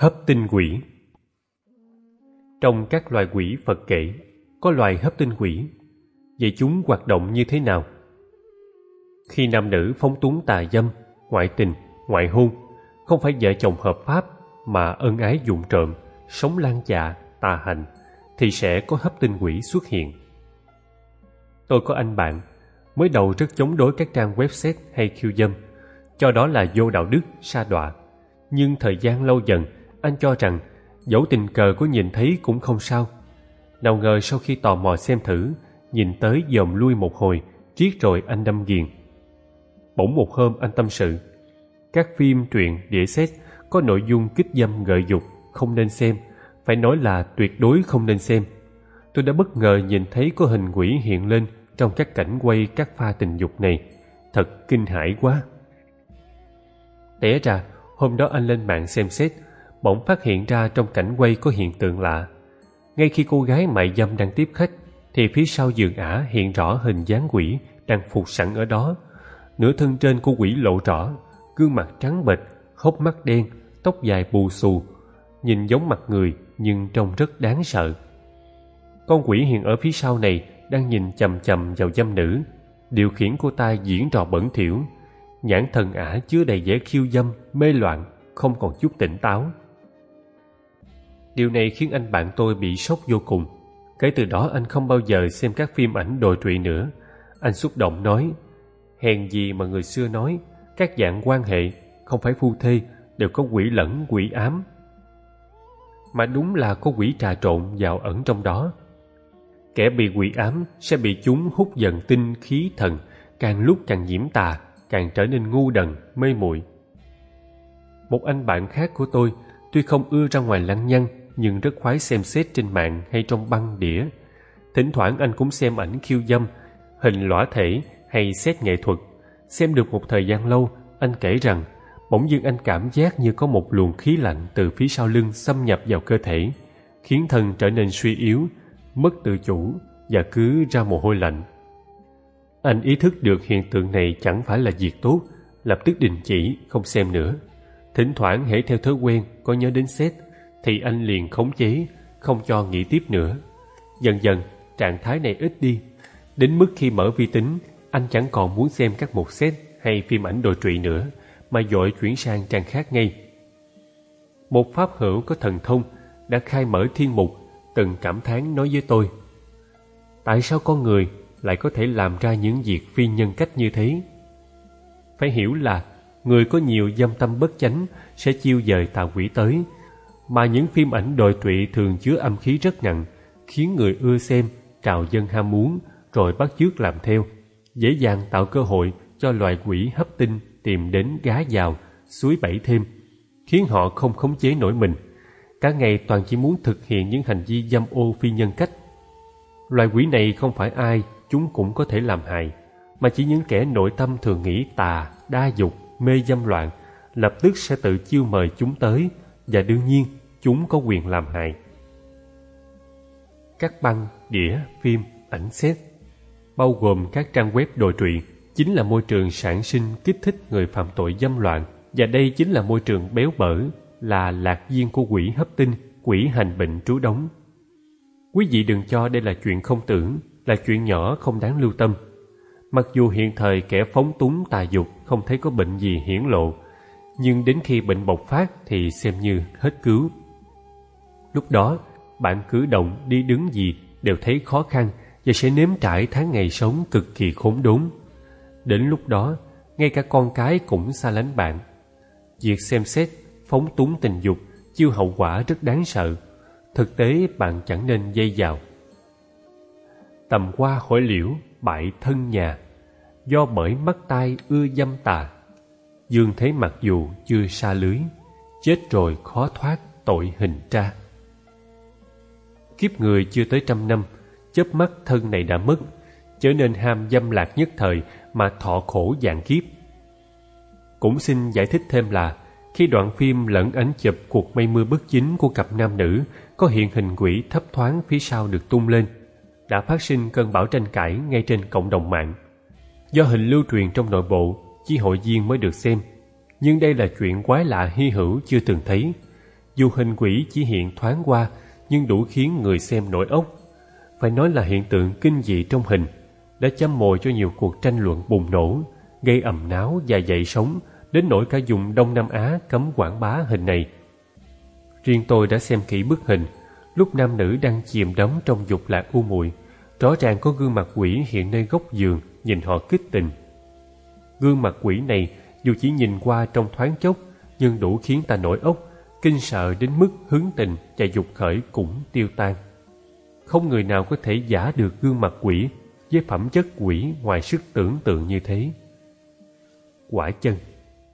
Hấp tinh quỷ. Trong các loài quỷ Phật kể, có loài hấp tinh quỷ. Vậy chúng hoạt động như thế nào? Khi nam nữ phóng túng tà dâm, ngoại tình, ngoại hôn, không phải vợ chồng hợp pháp mà ân ái vụng trộm, sống lan dạ, tà hành, thì sẽ có hấp tinh quỷ xuất hiện. Tôi có anh bạn, mới đầu rất chống đối các trang website hay khiêu dâm, cho đó là vô đạo đức, sa đọa. Nhưng thời gian lâu dần, anh cho rằng dẫu tình cờ có nhìn thấy cũng không sao. Nào ngờ sau khi tò mò xem thử, nhìn tới dòm lui một hồi, riết rồi anh đâm ghiền. Bỗng một hôm anh tâm sự, các phim, truyện, đĩa xét có nội dung kích dâm gợi dục không nên xem, phải nói là tuyệt đối không nên xem. Tôi đã bất ngờ nhìn thấy có hình quỷ hiện lên trong các cảnh quay các pha tình dục này, thật kinh hãi quá. Té ra hôm đó anh lên mạng xem xét, bỗng phát hiện ra trong cảnh quay có hiện tượng lạ. Ngay khi cô gái mại dâm đang tiếp khách, thì phía sau giường ả hiện rõ hình dáng quỷ đang phục sẵn ở đó. Nửa thân trên của quỷ lộ rõ, gương mặt trắng bệch, hốc mắt đen, tóc dài bù xù, nhìn giống mặt người nhưng trông rất đáng sợ. Con quỷ hiện ở phía sau này đang nhìn chằm chằm vào dâm nữ, điều khiển cô ta diễn trò bẩn thỉu. Nhãn thần ả chứa đầy vẻ khiêu dâm, mê loạn, không còn chút tỉnh táo. Điều này khiến anh bạn tôi bị sốc vô cùng. Kể từ đó anh không bao giờ xem các phim ảnh đồi trụy nữa. Anh xúc động nói, hèn gì mà người xưa nói các dạng quan hệ không phải phu thê đều có quỷ lẫn quỷ ám. Mà đúng là có quỷ trà trộn vào ẩn trong đó. Kẻ bị quỷ ám sẽ bị chúng hút dần tinh khí thần, càng lúc càng nhiễm tà, càng trở nên ngu đần, mê muội. Một anh bạn khác của tôi tuy không ưa ra ngoài lăng nhăng, nhưng rất khoái xem xét trên mạng hay trong băng đĩa. Thỉnh thoảng anh cũng xem ảnh khiêu dâm, hình lõa thể hay xét nghệ thuật. Xem được một thời gian lâu, anh kể rằng bỗng dưng anh cảm giác như có một luồng khí lạnh từ phía sau lưng xâm nhập vào cơ thể, khiến thân trở nên suy yếu, mất tự chủ và cứ ra mồ hôi lạnh. Anh ý thức được hiện tượng này chẳng phải là việc tốt, lập tức đình chỉ, không xem nữa. Thỉnh thoảng hễ theo thói quen có nhớ đến xét, thì anh liền khống chế, không cho nghĩ tiếp nữa. Dần dần, trạng thái này ít đi, đến mức khi mở vi tính, anh chẳng còn muốn xem các mục xét hay phim ảnh đồi trụy nữa, mà vội chuyển sang trang khác ngay. Một pháp hữu có thần thông đã khai mở thiên mục, từng cảm thán nói với tôi, tại sao con người lại có thể làm ra những việc phi nhân cách như thế? Phải hiểu là người có nhiều dâm tâm bất chánh sẽ chiêu dời tà quỷ tới, mà những phim ảnh đồi trụy thường chứa âm khí rất nặng, khiến người ưa xem, trào dâng ham muốn, rồi bắt chước làm theo, dễ dàng tạo cơ hội cho loài quỷ hấp tinh tìm đến gá vào, suối bẫy thêm, khiến họ không khống chế nổi mình, cả ngày toàn chỉ muốn thực hiện những hành vi dâm ô phi nhân cách. Loài quỷ này không phải ai chúng cũng có thể làm hại, mà chỉ những kẻ nội tâm thường nghĩ tà, đa dục, mê dâm loạn, lập tức sẽ tự chiêu mời chúng tới, và đương nhiên chúng có quyền làm hại. Các băng, đĩa, phim, ảnh xét, bao gồm các trang web đồi trụy, chính là môi trường sản sinh kích thích người phạm tội dâm loạn, và đây chính là môi trường béo bở, là lạc viên của quỷ hấp tinh, quỷ hành bệnh trú đóng. Quý vị đừng cho đây là chuyện không tưởng, là chuyện nhỏ không đáng lưu tâm. Mặc dù hiện thời kẻ phóng túng tà dục không thấy có bệnh gì hiển lộ, nhưng đến khi bệnh bộc phát thì xem như hết cứu. Lúc đó, bạn cử động, đi đứng gì đều thấy khó khăn và sẽ nếm trải tháng ngày sống cực kỳ khốn đốn. Đến lúc đó, ngay cả con cái cũng xa lánh bạn. Việc xem xét, phóng túng tình dục chiêu hậu quả rất đáng sợ. Thực tế bạn chẳng nên dây vào. Tầm qua hỏi liễu, bại thân nhà, do bởi mắt tai ưa dâm tà. Dương thấy mặc dù chưa xa lưới, chết rồi khó thoát tội hình tra. Kiếp người chưa tới 100 năm, chớp mắt thân này đã mất, trở nên ham dâm lạc nhất thời mà thọ khổ vạn kiếp. Cũng xin giải thích thêm là khi đoạn phim lẫn ánh chụp cuộc mây mưa bất chính của cặp nam nữ có hiện hình quỷ thấp thoáng phía sau được tung lên, đã phát sinh cơn bão tranh cãi ngay trên cộng đồng mạng. Do hình lưu truyền trong nội bộ, chỉ hội viên mới được xem, nhưng đây là chuyện quái lạ hy hữu chưa từng thấy. Dù hình quỷ chỉ hiện thoáng qua, nhưng đủ khiến người xem nổi óc. Phải nói là hiện tượng kinh dị trong hình, đã châm mồi cho nhiều cuộc tranh luận bùng nổ, gây ầm náo và dậy sóng, đến nỗi cả vùng Đông Nam Á cấm quảng bá hình này. Riêng tôi đã xem kỹ bức hình, lúc nam nữ đang chìm đắm trong dục lạc u muội, rõ ràng có gương mặt quỷ hiện nơi góc giường nhìn họ kích tình. Gương mặt quỷ này dù chỉ nhìn qua trong thoáng chốc, nhưng đủ khiến ta nổi óc, kinh sợ đến mức hứng tình và dục khởi cũng tiêu tan. Không người nào có thể giả được gương mặt quỷ với phẩm chất quỷ ngoài sức tưởng tượng như thế. Quả chân